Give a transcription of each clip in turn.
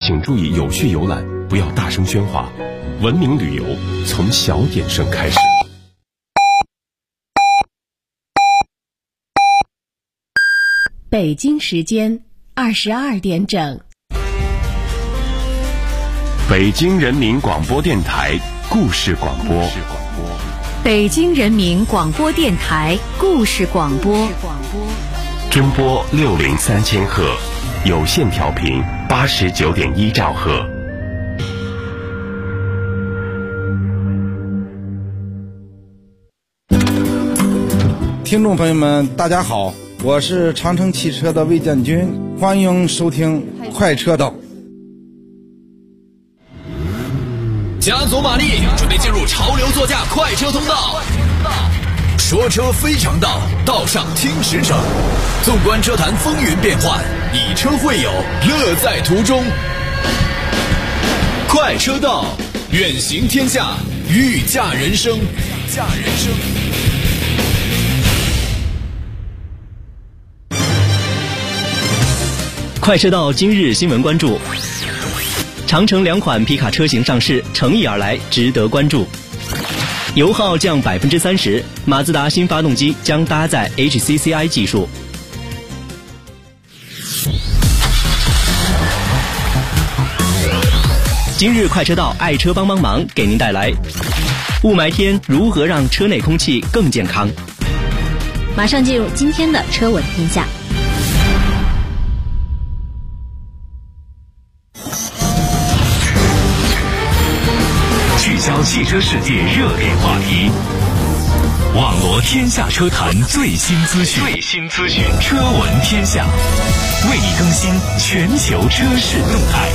请注意有序游览，不要大声喧哗。文明旅游从小点声开始。 北京时间22点整。 北京人民广播电台故事广播。 北京人民广播电台故事广播。 中波603000赫，有线调频89.1兆赫。 听众朋友们，大家好，我是长城汽车的魏建军，欢迎收听快车道。 加足马力，准备进入潮流座驾快车通道。说车非常道，道上听实诚。纵观车坛风云变幻，以车会友，乐在途中。快车道，远行天下，御驾人生。 快车道今日新闻关注：长城2款皮卡车型上市，诚意而来，值得关注。油耗降30%，马自达新发动机将搭载 HCCI 技术。今日快车道爱车帮忙给您带来：雾霾天如何让车内空气更健康？ 马上进入今天的车闻天下。 聚焦汽车世界热点话题，网罗天下车坛最新资讯，车闻天下，为你更新全球车市动态。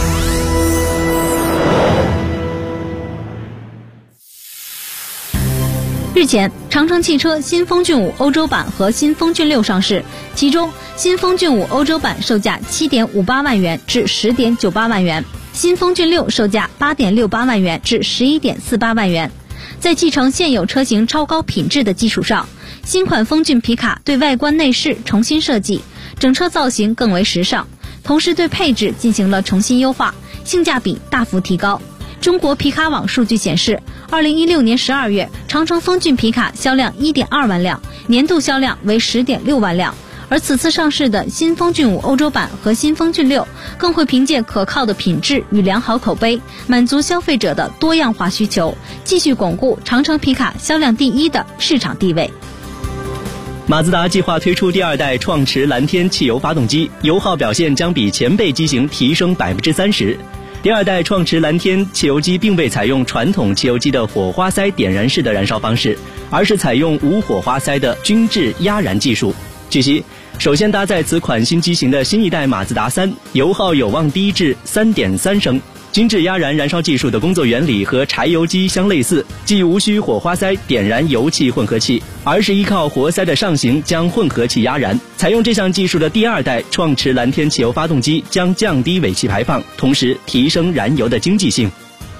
日前，长城汽车新风骏5欧洲版和新风骏6上市，其中新风骏5欧洲版售价7.58万元至10.98万元。新风骏6售价8.68万元至11.48万元。在继承现有车型超高品质的基础上，新款风骏皮卡对外观内饰重新设计，整车造型更为时尚，同时对配置进行了重新优化，性价比大幅提高。中国皮卡网数据显示，2016年12月，长城风骏皮卡销量1.2万辆，年度销量为10.6万辆。而此次上市的新风骏5欧洲版和新风骏6更会凭借可靠的品质与良好口碑，满足消费者的多样化需求，继续巩固长城皮卡销量第一的市场地位。 马自达计划推出第2代创驰蓝天汽油发动机，油耗表现将比前辈机型提升30%。第2代创驰蓝天汽油机并未采用传统汽油机的火花塞点燃式的燃烧方式，而是采用无火花塞的均质压燃技术。据悉，首先搭载此款新机型的新一代马自达3，油耗有望低至 3.3 升。均质压燃燃烧技术的工作原理和柴油机相类似，既无需火花塞点燃油气混合气，而是依靠活塞的上行将混合气压燃。采用这项技术的第2代创驰蓝天汽油发动机将降低尾气排放，同时提升燃油的经济性。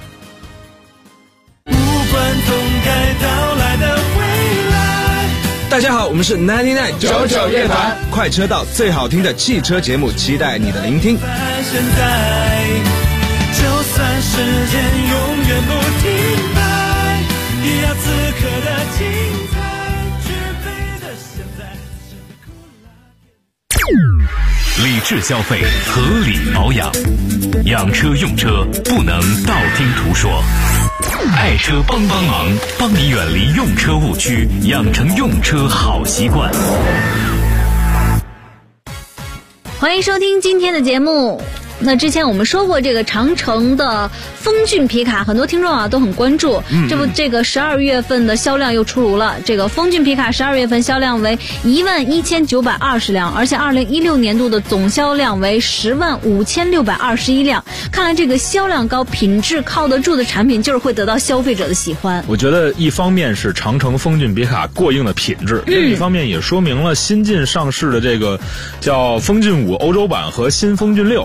大家好，我们是99乐团，快车道最好听的汽车节目，期待你的聆听。 现在就算时间永远不停摆，也要此刻的精彩，绝对的现在。 理智消费，合理保养，养车用车不能道听途说。爱车帮忙，帮你远离用车误区，养成用车好习惯。 欢迎收听今天的节目。那之前我们说过这个长城的风骏皮卡，很多听众都很关注。这个12月份的销量又出炉了。这个风骏皮卡12月份销量为11920辆，而且2016年度的总销量为105621辆。看来这个销量高、品质靠得住的产品，就是会得到消费者的喜欢。 我觉得一方面是长城风骏皮卡过硬的品质，另一方面也说明了新近上市的这个叫风骏5欧洲版和新风骏6在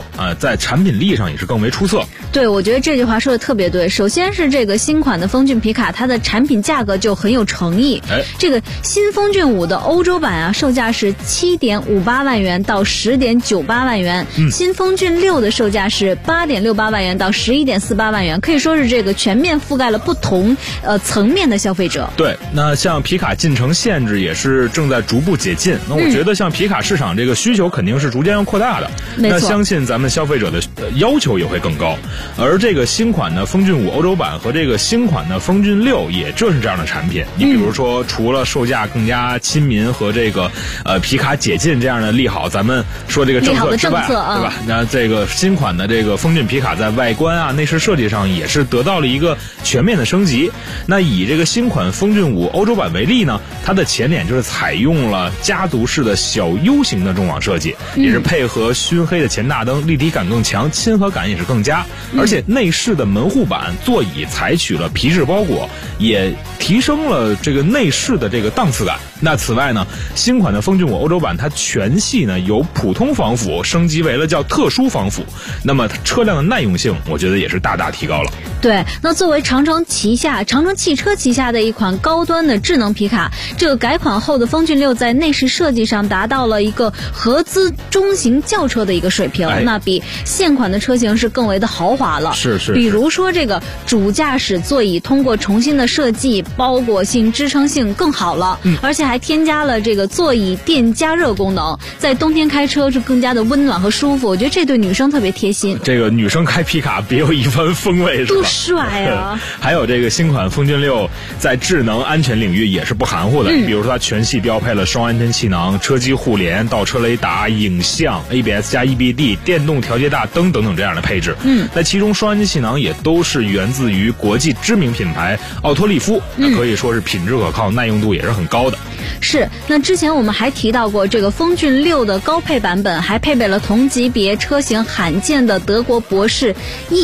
在产品力上也是更为出色。 对，我觉得这句话说的特别对。首先是这个新款的风骏皮卡，它的产品价格就很有诚意。这个新风骏5的欧洲版啊，售价是7.58万元到10.98万元，新风骏6的售价是8.68万元到11.48万元，可以说是这个全面覆盖了不同层面的消费者。 对，那像皮卡进城限制也是正在逐步解禁，那我觉得像皮卡市场这个需求肯定是逐渐要扩大的，那相信咱们消费者的要求也会更高。而这个新款的风骏5欧洲版和这个新款的风骏6也正是这样的产品。你比如说，除了售价更加亲民和这个皮卡解禁这样的利好，咱们说这个政策之外，对吧？那这个新款的这个风骏皮卡在外观啊、内饰设计上也是得到了一个全面的升级。那以这个新款风骏5欧洲版为例呢，它的前脸就是采用了家族式的小 U 型的中网设计，也是配合熏黑的前大灯，立体感更强，亲和感也是更佳。而且内饰的门护板、座椅采取了皮质包裹，也提升了这个内饰的这个档次感。那此外呢，新款的风骏5欧洲版它全系呢由普通防腐升级为了叫特殊防腐，那么车辆的耐用性我觉得也是大大提高了。 对，那作为长城汽车旗下的一款高端的智能皮卡，这个改款后的风骏6在内饰设计上达到了一个合资中型轿车的一个水平，那比现款的车型是更为的豪华了。 是。 比如说这个主驾驶座椅通过重新的设计，包裹性、支撑性更好了，而且还添加了这个座椅电加热功能，在冬天开车是更加的温暖和舒服。我觉得这对女生特别贴心。 这个女生开皮卡别有一番风味，是吧？ 多帅啊！ 还有这个新款风骏6在智能安全领域也是不含糊的，比如说它全系标配了双安全气囊、车机互联、倒车雷达、影像、ABS 加 EBD、电动调节大灯等等这样的配置。那其中双安全气囊也都是源自于国际知名品牌奥托利夫，那可以说是品质可靠，耐用度也是很高的。 是，那之前我们还提到过，这个风骏6的高配版本还配备了同级别车型罕见的德国博世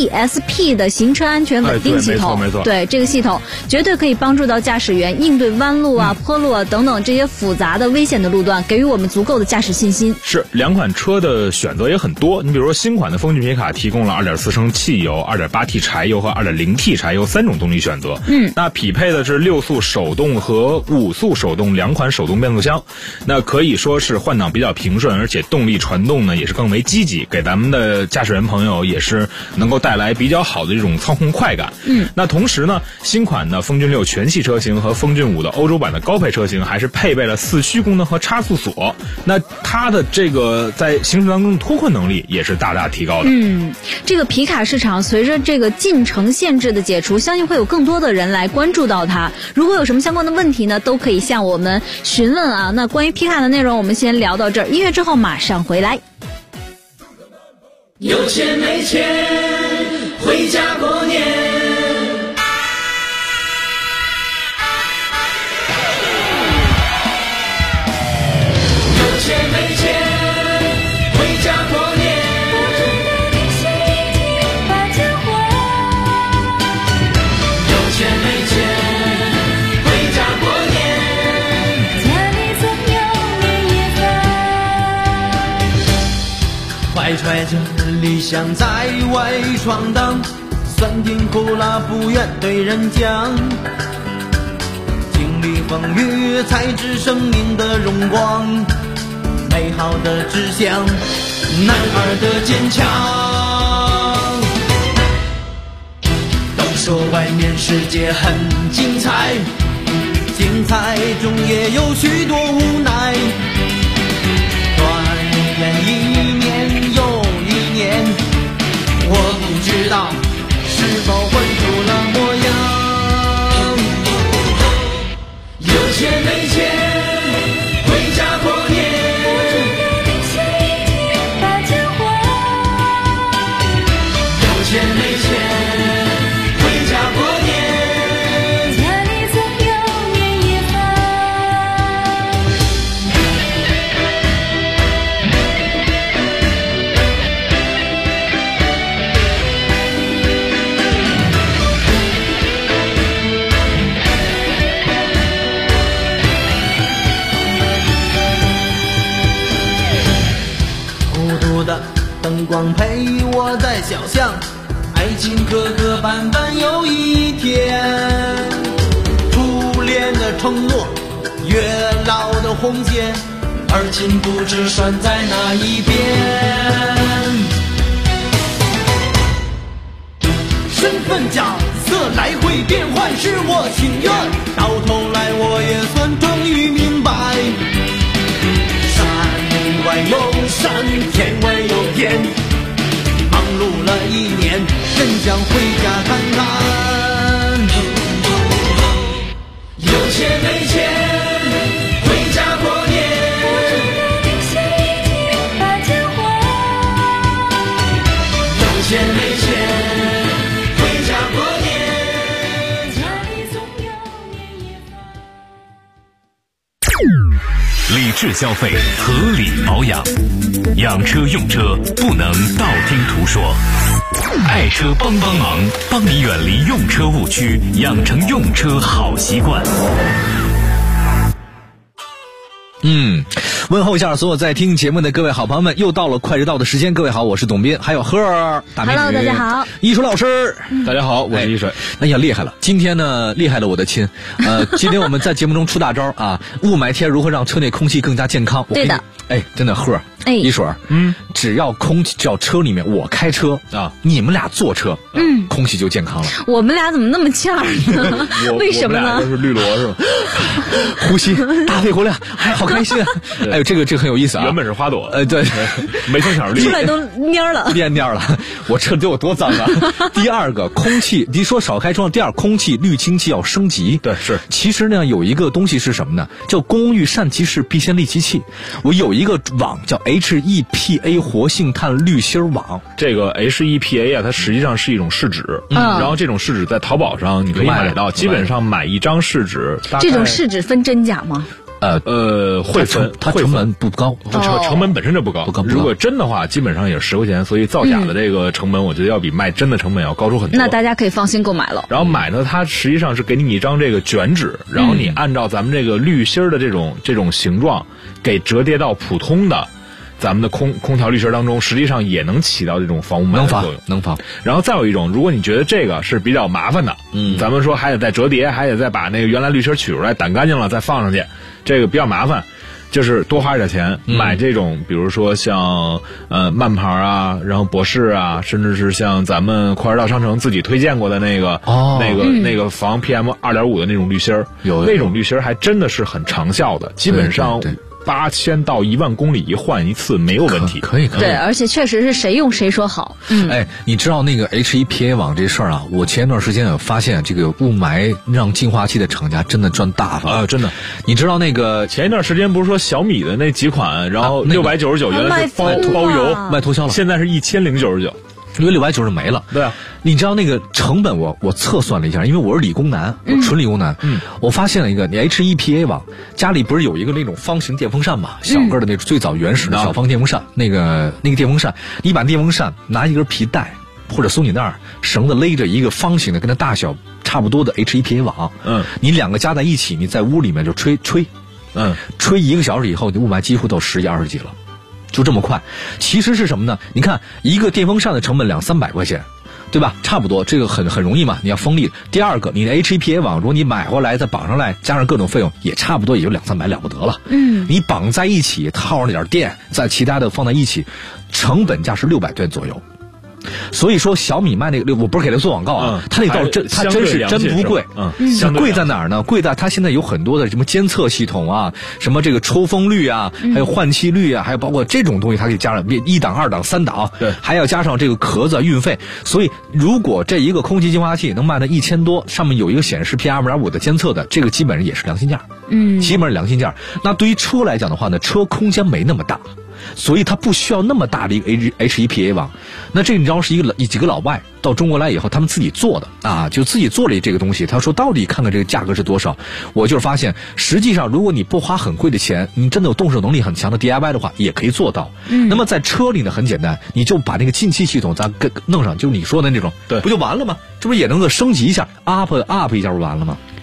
ESP 的行车安全稳定系统。 没错， 对，这个系统绝对可以帮助到驾驶员应对弯路啊、坡路啊等等这些复杂的危险的路段，给予我们足够的驾驶信心。 是，两款车的选择也很多，你比如说新款的风骏皮卡提供了 2.4 升汽油、2.8T 柴油和 2.0T 柴油3种动力选择。那匹配的是6速手动和5速手动2款手动变速箱，那可以说是换挡比较平顺，而且动力传动呢也是更为积极，给咱们的驾驶员朋友也是能够带来比较好的这种操控快感。那同时呢，新款的风骏6全系车型和风骏5的欧洲版的高配车型还是配备了4驱功能和差速锁，那它的这个在行驶当中的脱困能力也是大大提高的。 这个皮卡市场随着这个进城限制的解除，相信会有更多的人来关注到它。如果有什么相关的问题呢，都可以向我们询问啊。那关于皮卡的内容我们先聊到这儿，音乐之后马上回来。 有钱没钱回家过年，有钱没钱回家过年，有钱没钱回家过年，家里总有年夜饭，怀揣着理想在外闯荡，酸甜苦辣不愿对人讲，经历风雨才知生命的荣光，美好的志向，男儿的坚强。都说外面世界很精彩，精彩中也有许多无奈，转眼一年又一年，我不知道是否混出了模样。有钱没钱回家过年，有钱没钱回家过年，家里总有年夜饭。 小巷，爱情磕磕绊绊又一天。初恋的承诺，月老的红线，而今不知拴在哪一边。身份角色来回变换，是我情愿，到头来我也算终于明白，山外有山，天外有天，忙碌了一年，真想回家看看。有钱没钱回家过年，定下一天把钱还。有钱没钱理智消费，合理保养，养车用车不能道听途说。爱车帮忙，帮你远离用车误区，养成用车好习惯。 问候一下所有在听节目的各位好朋友们，又到了快知道的时间。各位好，我是董斌，还有赫儿大美女。 Hello， 大家好。 艺术老师， 大家好，我是一水。 哎呀，厉害了！今天呢，厉害了我的亲。今天我们在节目中出大招啊！雾霾天如何让车内空气更加健康？ 对的。 哎，真的赫儿，一水，只要车里面我开车啊，你们俩坐车，空气就健康了。 我们俩怎么那么欠儿呢？为什么呢？ 我们俩都是绿萝是吧？ 呼吸大肺活量，哎，好开心啊！哎呦，这个很有意思啊。 原本是花朵， 对， 没从小绿， 出来都蔫了， 蔫了。我车得有多脏啊！第二个，空气，你说少开窗。第二，空气滤清器要升级。 对，是。 其实呢，有一个东西是什么呢？叫公寓善其事，必先利其器。我有一个网叫 HEPA 活性炭滤芯网。 这个 HEPA 啊，它实际上是一种试纸，然后这种试纸在淘宝上你可以买到，基本上买一张试纸。 这种试纸分真假吗？ 会分， 它成本不高， 成本本身就不高。如果真的话，基本上也是10块钱，所以造假的这个成本，我觉得要比卖真的成本要高出很多。 那大家可以放心购买了。 然后买呢，它实际上是给你一张这个卷纸，然后你按照咱们这个滤芯的这种形状，给折叠到普通的咱们的空调滤芯当中，实际上也能起到这种防雾霾的作用， 能防。 然后再有一种，如果你觉得这个是比较麻烦的，咱们说还得再折叠，还得再把那个原来滤芯取出来掸干净了再放上去，这个比较麻烦，就是多花一点钱买这种，比如说像慢牌啊，然后博士啊，甚至是像咱们快知道商城自己推荐过的那个那个防 PM2.5 的那种滤芯，有那种滤芯还真的是很长效的，基本上8000到10000公里一换一次没有问题， 可以。 对，而且确实是谁用谁说好。 哎，你知道那个 HEPA 网这事儿啊？我前一段时间有发现，这个雾霾让净化器的厂家真的赚大发真的。 你知道那个前一段时间不是说小米的那几款，然后699原来是包邮卖脱销了， 现在是1099。 因为690没了。 对啊， 你知道那个成本我测算了一下，因为我是理工男，我纯理工男，我发现了一个，你 HEPA 网家里不是有一个那种方形电风扇嘛，小个的那种最早原始的小方电风扇，那个电风扇，你把电风扇拿一根皮带或者松紧带绳子勒着一个方形的跟它大小差不多的 HEPA 网，你两个加在一起，你在屋里面就吹吹1个小时以后，你雾霾几乎到10几20几了。就这么快，其实是什么呢？你看一个电风扇的成本200-300块钱，对吧？差不多，这个很容易嘛。你要风力。第二个，你的 HEPA 网，如果你买回来再绑上来，加上各种费用，也差不多也就200-300了不得了。你绑在一起，套上点电，再其他的放在一起，成本价是600元左右。所以说小米卖那个，我不是给他做广告啊，他那倒它真是真不贵，贵在哪儿呢？贵在它现在有很多的什么监测系统啊，什么这个抽风率啊，还有换气率啊，还有包括这种东西，它可以加上1档、2档、3档，对，还要加上这个壳子运费。所以如果这一个空气净化器能卖到1000多，上面有一个显示 PM2.5 的监测的，这个基本上也是良心价，基本上良心价。那对于车来讲的话呢，车空间没那么大。所以它不需要那么大的一个 HEPA 网，那这个你知道是几个老外到中国来以后，他们自己做的啊，就自己做了这个东西。他说到底看看这个价格是多少，我就是发现，实际上如果你不花很贵的钱，你真的有动手能力很强的 DIY 的话，也可以做到。那么在车里呢，很简单，你就把那个进气系统咱弄上，就是你说的那种，对，不就完了吗？这不是也能够升级一下 up 一下不完了吗？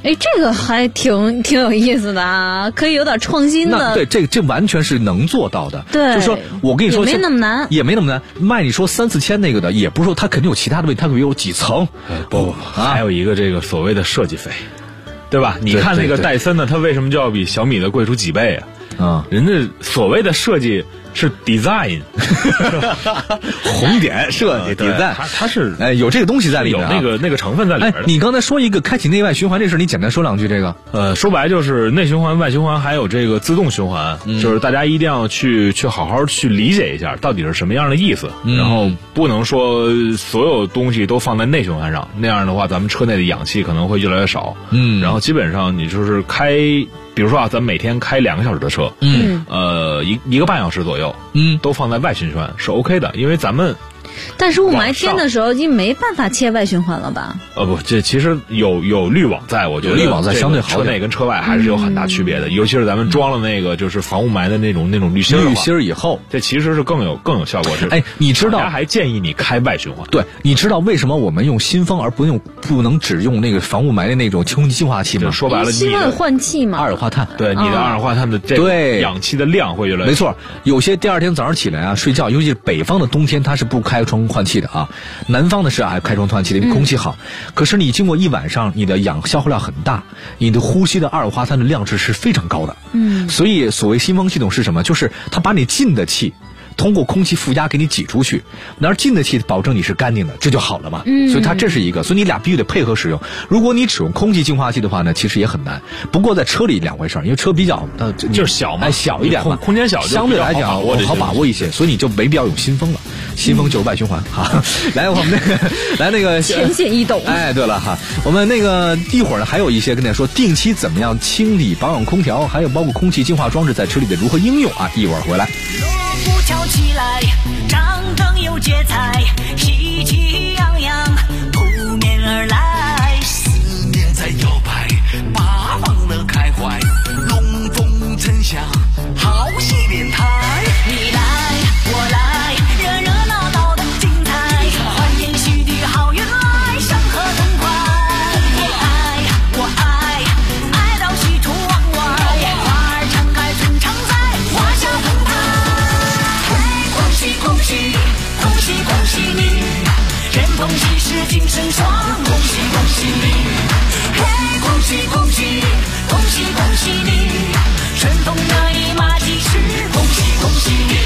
哎，这个还挺有意思的啊，可以有点创新的。 那对，这完全是能做到的。 对， 就是说我跟你说， 也没那么难， 也没那么难。卖你说3-4千那个的，也不是说它肯定有其他的问题，它可能有几层。 不，还有一个这个所谓的设计费，对吧？你看那个戴森的，它为什么就要比小米的贵出几倍啊？人家所谓的设计是 design， 红点设计 design， 它是有这个东西在里面， 有那个成分在里面的。 你刚才说一个开启内外循环这事，你简单说两句这个。 说白就是内循环、外循环，还有这个自动循环，就是大家一定要去好好去理解一下，到底是什么样的意思。然后不能说所有东西都放在内循环上，那样的话，咱们车内的氧气可能会越来越少。然后基本上你就是开。比如说咱们每天开2个小时的车，一个半小时左右，都放在外循环是 OK 的，因为咱们。 但是雾霾天的时候，已经没办法切外循环了吧？ 不，这其实有滤网在，我觉得有滤网在相对好点。车内跟车外还是有很大区别的，尤其是咱们装了那个就是防雾霾的那种滤芯以后， 这其实是更有效果。 你知道？ 大家还建议你开外循环。 对，你知道为什么我们用新风而不能只用那个防雾霾的那种空气净化器吗？ 说白了， 新风有换气嘛？ 二氧化碳， 对，你的二氧化碳的这个氧气的量会越来越。 没错，有些第二天早上起来啊，睡觉，尤其是北方的冬天，它是不开窗换气的啊。南方的是开窗换气的，因为空气好。可是你经过一晚上，你的氧消耗量很大，你的呼吸的二氧化碳的量值是非常高的。所以所谓新风系统是什么？就是它把你进的气通过空气负压给你挤出去，而进的气保证你是干净的，这就好了嘛。所以它这是一个，所以你俩必须得配合使用。如果你只用空气净化器的话呢，其实也很难。不过在车里两回事，因为车比较就是小嘛， 小一点嘛， 空间小， 相对来讲我好把握一些，所以你就没必要用新风了。新风就是外循环哈。来，我们那个浅显易懂。 对了哈，我们那个一会儿呢还有一些跟大家说定期怎么样清理保养空调，还有包括空气净化装置在车里的如何应用啊，一会儿回来。 鼓敲起来，张灯有节彩，喜气洋洋扑面而来，思念在摇摆，八方乐开怀，龙凤呈祥，好戏连台。你来我来，热热闹闹的精彩，欢天喜地好运来，祥和痛快。你爱我爱，爱到喜出望外，花儿常开春常在，花下澎湃。恭喜恭喜恭喜恭喜你，人同喜事精神爽，恭喜恭喜你。嘿，恭喜恭喜恭喜恭喜你，顺风得意马蹄实，恭喜恭喜你。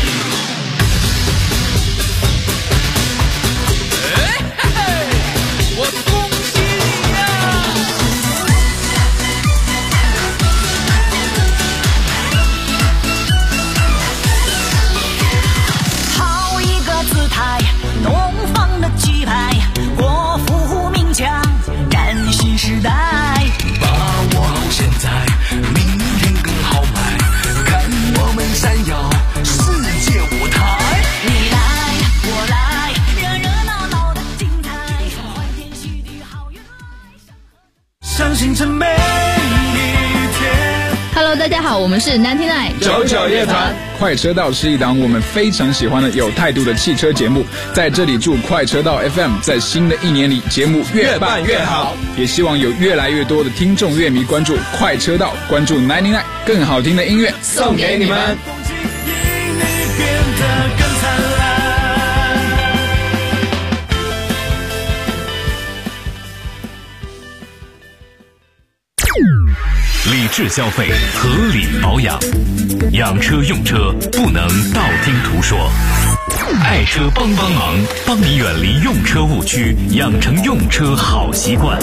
我恭喜你呀！好一个姿态，东方的气派，国富民强，崭新时代。把握好现在，明天更好买，看我们闪耀世界舞台。你来我来，热热闹闹的精彩，欢天喜地好运来，相信这每一天。 Hello， 大家好，我们是99 99夜谈。快车道是一档我们非常喜欢的有态度的汽车节目，在这里祝快车道 FM 在新的一年里节目越办越好，也希望有越来越多的听众乐迷关注快车道，关注99更好听的音乐送给你们。 理智消费，合理保养，养车用车不能道听途说。爱车帮忙，帮你远离用车误区，养成用车好习惯。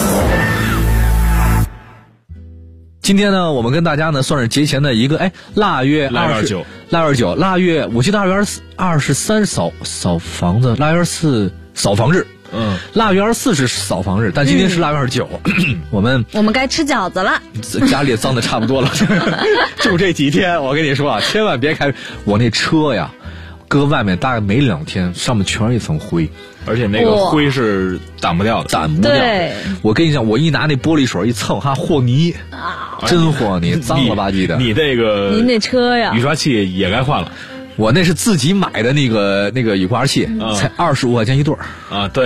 今天呢，我们跟大家呢算是节前的一个腊月29，我记得2月23扫房子，腊月24扫房日。腊月24是扫房日，但今天是腊月29，我们该吃饺子了， 家里也脏的差不多了。就这几天，我跟你说啊，千万别开我那车呀，搁外面大概没2天，上面全是一层灰， 而且那个灰是掸不掉的， 掸不掉。我跟你讲，我一拿那玻璃水一蹭，和泥，真和泥，脏了吧唧的。 你您那车呀， 雨刷器也该换了。 我那是自己买的那个雨刮器，才25块钱一对儿啊！对啊，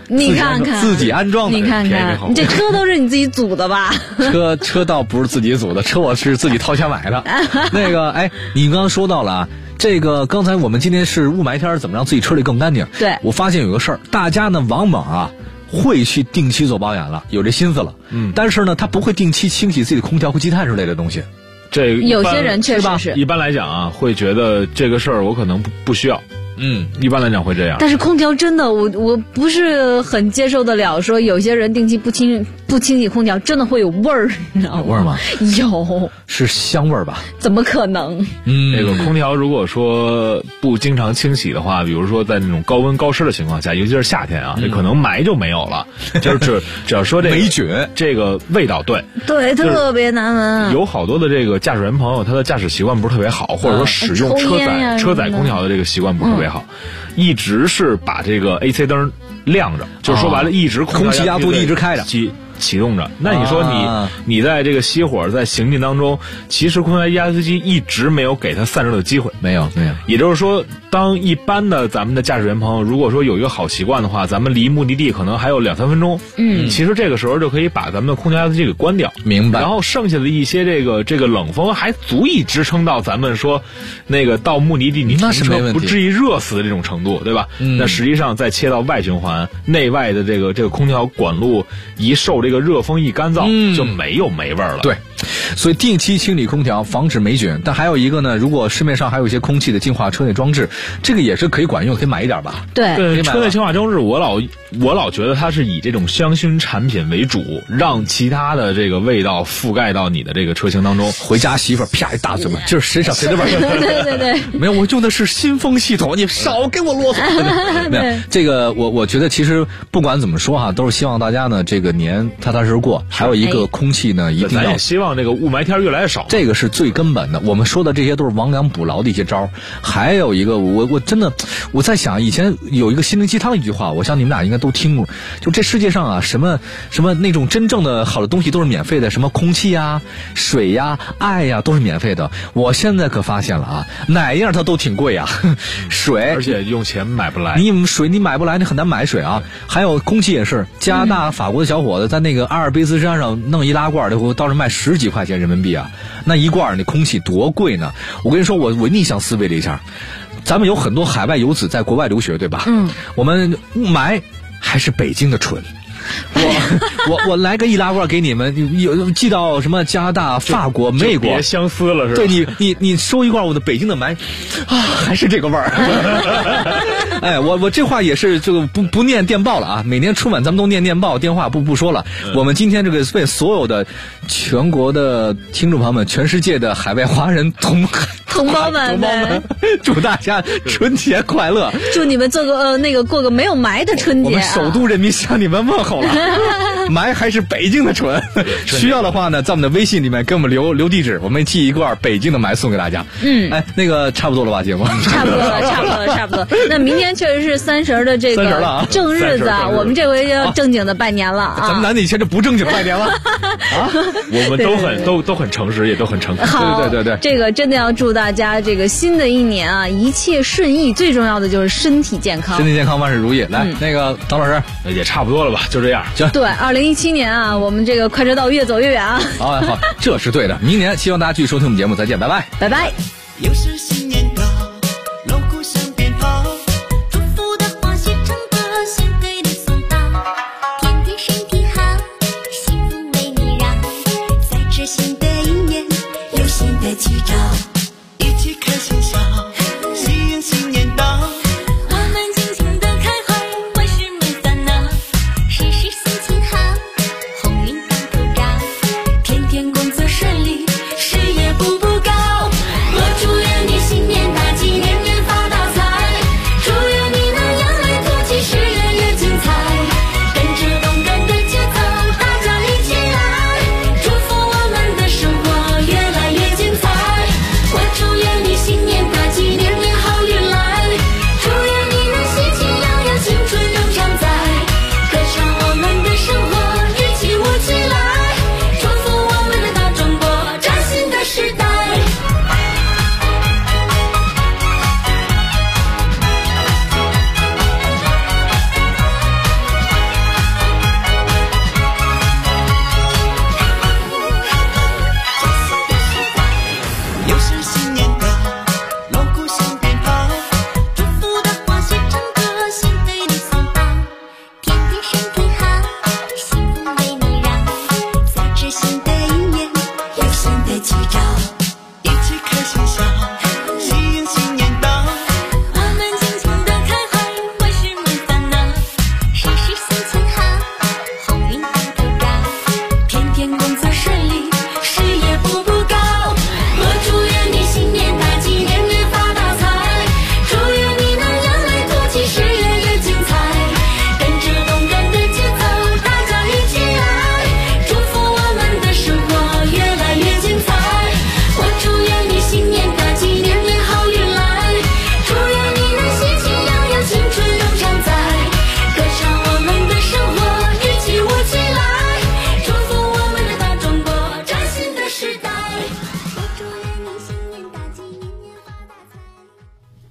你看看自己安装的， 你看看，你这车都是你自己组的吧？ 车倒不是自己组的，车我是自己掏钱买的。那个，哎，你刚刚说到了啊，这个刚才我们今天是雾霾天，怎么让自己车里更干净？ 对， 我发现有个事儿，大家呢往往啊会去定期做保养了，有这心思了，但是呢，他不会定期清洗自己的空调和积碳之类的东西。 这有些人确实是， 一般来讲啊，会觉得这个事儿我可能不需要。一般来讲会这样。 但是空调真的，我不是很接受得了，说有些人定期不清洗空调，真的会有味儿，你知道吗？ 有味儿吗？ 有， 是香味儿吧？ 怎么可能？ 那个空调如果说不经常清洗的话，比如说在那种高温高湿的情况下，尤其是夏天啊，这可能霾就没有了。就是只要说这个霉菌， 这个味道，对， 特别难闻。 有好多的这个驾驶员朋友，他的驾驶习惯不是特别好，或者说使用车载空调的这个习惯不是特别好，一直是把这个 AC 灯亮着，就是说白了，一直空气压缩机一直开着， 启动着。那你说你在这个熄火在行进当中，其实空调压缩机一直没有给它散热的机会， 没有。 也就是说，当一般的咱们的驾驶员朋友，如果说有一个好习惯的话，咱们离目的地可能还有2-3分钟，其实这个时候就可以把咱们的空调压缩机给关掉， 明白。 然后剩下的一些这个冷风还足以支撑到咱们说那个到目的地你停车不至于热死的这种程度，对吧？那实际上再切到外循环内外的这个空调管路一受这个热风一干燥，就没有霉味儿了。 对，所以定期清理空调，防止霉菌。但还有一个呢，如果市面上还有一些空气的净化车内装置，这个也是可以管用，可以买一点吧。 对， 车内净化装置，我老觉得它是以这种香薰产品为主，让其他的这个味道覆盖到你的这个车型当中。 回家媳妇儿啪一大嘴巴，就是身上谁的味儿？对， 没有，我用的是新风系统，你少给我啰嗦。没有，这个我觉得其实不管怎么说哈，都是希望大家呢这个年踏踏实实过。还有一个空气呢，一定要， 咱也希望这个雾霾天越来越少， 这个是最根本的。我们说的这些都是亡羊补牢的一些招。还有一个，我真的我在想，以前有一个心灵鸡汤一句话，我想你们俩应该都听过，就这世界上啊，什么那种真正的好的东西都是免费的，什么空气呀、水呀、爱呀都是免费的。我现在可发现了啊，哪样它都挺贵啊，水， 而且用钱买不来。 水你买不来，你很难买水啊。还有空气也是，加拿大、法国的小伙子在那个阿尔卑斯山上弄一拉罐，倒是卖10几块钱人民币啊，那一罐那空气多贵呢？我跟你说，我逆向思维了一下，咱们有很多海外游子在国外留学，对吧？我们雾霾还是北京的蠢。我来个易拉罐给你们，寄到什么加拿大、法国、美国， 别相思了是吧？ 对你收一罐我的北京的霾啊，还是这个味儿。哎，我这话也是这个不念电报了啊！每年春晚咱们都念电报，电话不说了。我们今天这个为所有的全国的听众朋友们，全世界的海外华人同胞们，祝大家春节快乐！ 祝你们过个没有霾的春节。 我们首都人民向你们问候了。霾还是北京的蠢，需要的话呢，在我们的微信里面给我们留地址，我们寄一罐北京的霾送给大家。哎，那个差不多了吧，节目？ 差不多。那明天确实是30的这个正日子啊，我们这回要正经的拜年了啊。 咱们男的以前就不正经拜年了啊。 我们都很诚实，也都很诚恳。 对， 这个真的要祝大家这个新的一年啊，一切顺意，最重要的就是身体健康。 身体健康，万事如意。来，那个唐老师也差不多了吧，就这样。 行。 对，2017年啊，我们这个快车道越走越远啊。 好，这是对的。明年希望大家继续收听我们节目，再见，拜拜， 拜拜。 又是新年到，锣鼓响鞭炮，祝福的话写成歌，先给你送到。天天身体好，幸福为你绕，在这新的一年有新的奇招，一起开心笑，喜迎新年到。我们尽情的开怀，万事没烦恼，事事心情好，鸿运当头照，天天工作顺利，事业步步高。我祝愿你心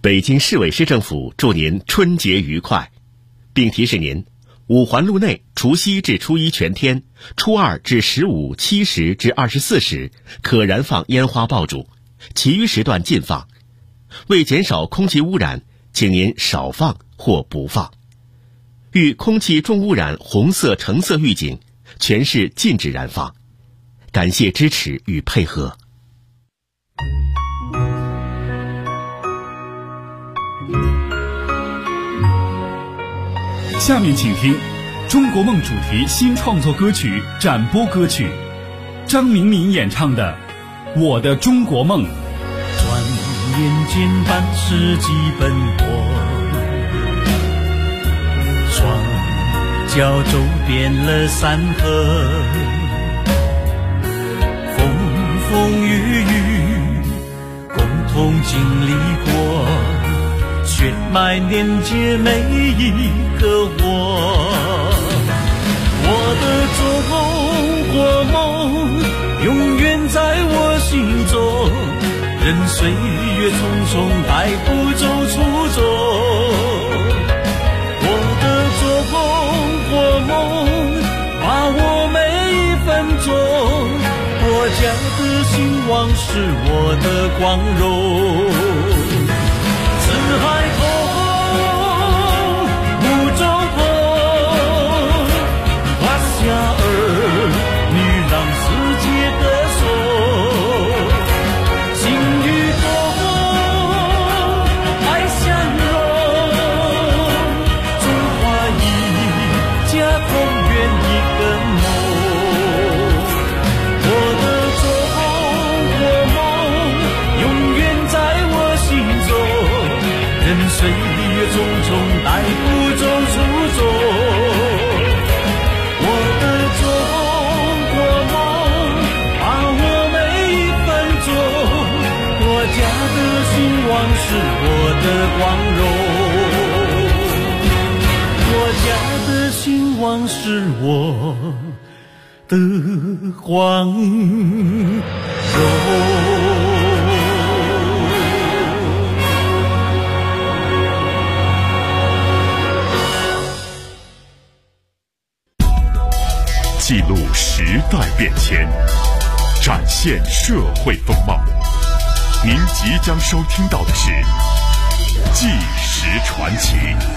北京市委市政府祝您春节愉快，并提示您，五环路内除夕至初一全天，初二至15、7时至24时可燃放烟花爆竹，其余时段禁放。为减少空气污染，请您少放或不放。遇空气重污染红色、橙色预警，全市禁止燃放。感谢支持与配合。 下面请听中国梦主题新创作歌曲展播歌曲，张明敏演唱的《我的中国梦》。 转眼间半世纪奔波，双脚走遍了山河，风风雨雨共同经历过，血脉连接每一个我的中国梦永远在我心中，任岁月匆匆带不走初衷。我的中国梦把握每一分钟，国家的兴旺是我的光荣。四海同，五洲同，华夏儿女让世界歌颂。心与共，爱相融，中华一家同圆一个梦。我的中国梦永远在我心中，任岁月匆匆带不走初衷。我的中国梦把握每一分钟，国家的兴旺是我的光荣，国家的兴旺是我的光荣。 记录时代变迁，展现社会风貌。您即将收听到的是《纪实传奇》。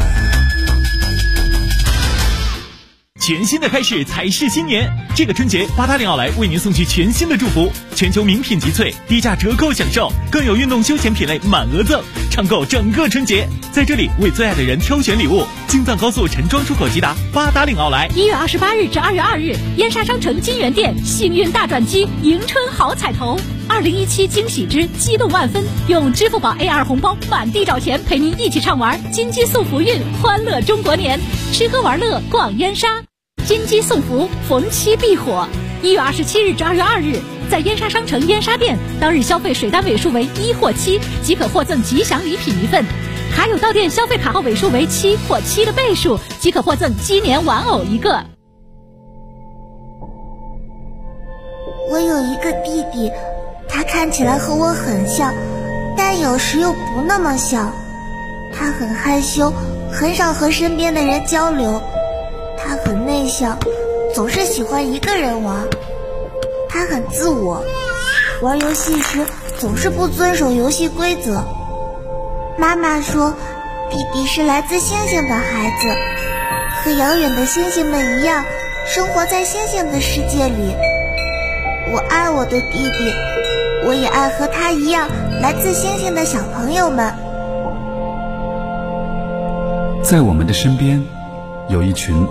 全新的开始才是新年，这个春节880奥莱为您送去全新的祝福，全球名品集萃，低价折扣享受，更有运动休闲品类满额赠，畅购整个春节。在这里为最爱的人挑选礼物，京藏高速陈庄出口吉达880奥莱。 1月28日至2月2日，燕莎商城金源店幸运大转机，迎春好彩头。2017惊喜之激动万分，用支付宝 A2 红包满地找钱，陪您一起畅玩金鸡送福运，欢乐中国年，吃喝玩乐逛燕莎。金鸡送福，逢七必火。1月27日至2月2日，在燕莎商城燕莎店，当日消费水单尾数为1或7，即可获赠吉祥礼品1份。还有到店消费卡号尾数为7或7的倍数，即可获赠鸡年玩偶1个。 我有一个弟弟，他看起来和我很像，但有时又不那么像。他很害羞，很少和身边的人交流。他很内向，总是喜欢一个人玩。他很自我，玩游戏时总是不遵守游戏规则。妈妈说，弟弟是来自星星的孩子，和遥远的星星们一样，生活在星星的世界里。我爱我的弟弟，我也爱和他一样来自星星的小朋友们。 在我们的身边，有一群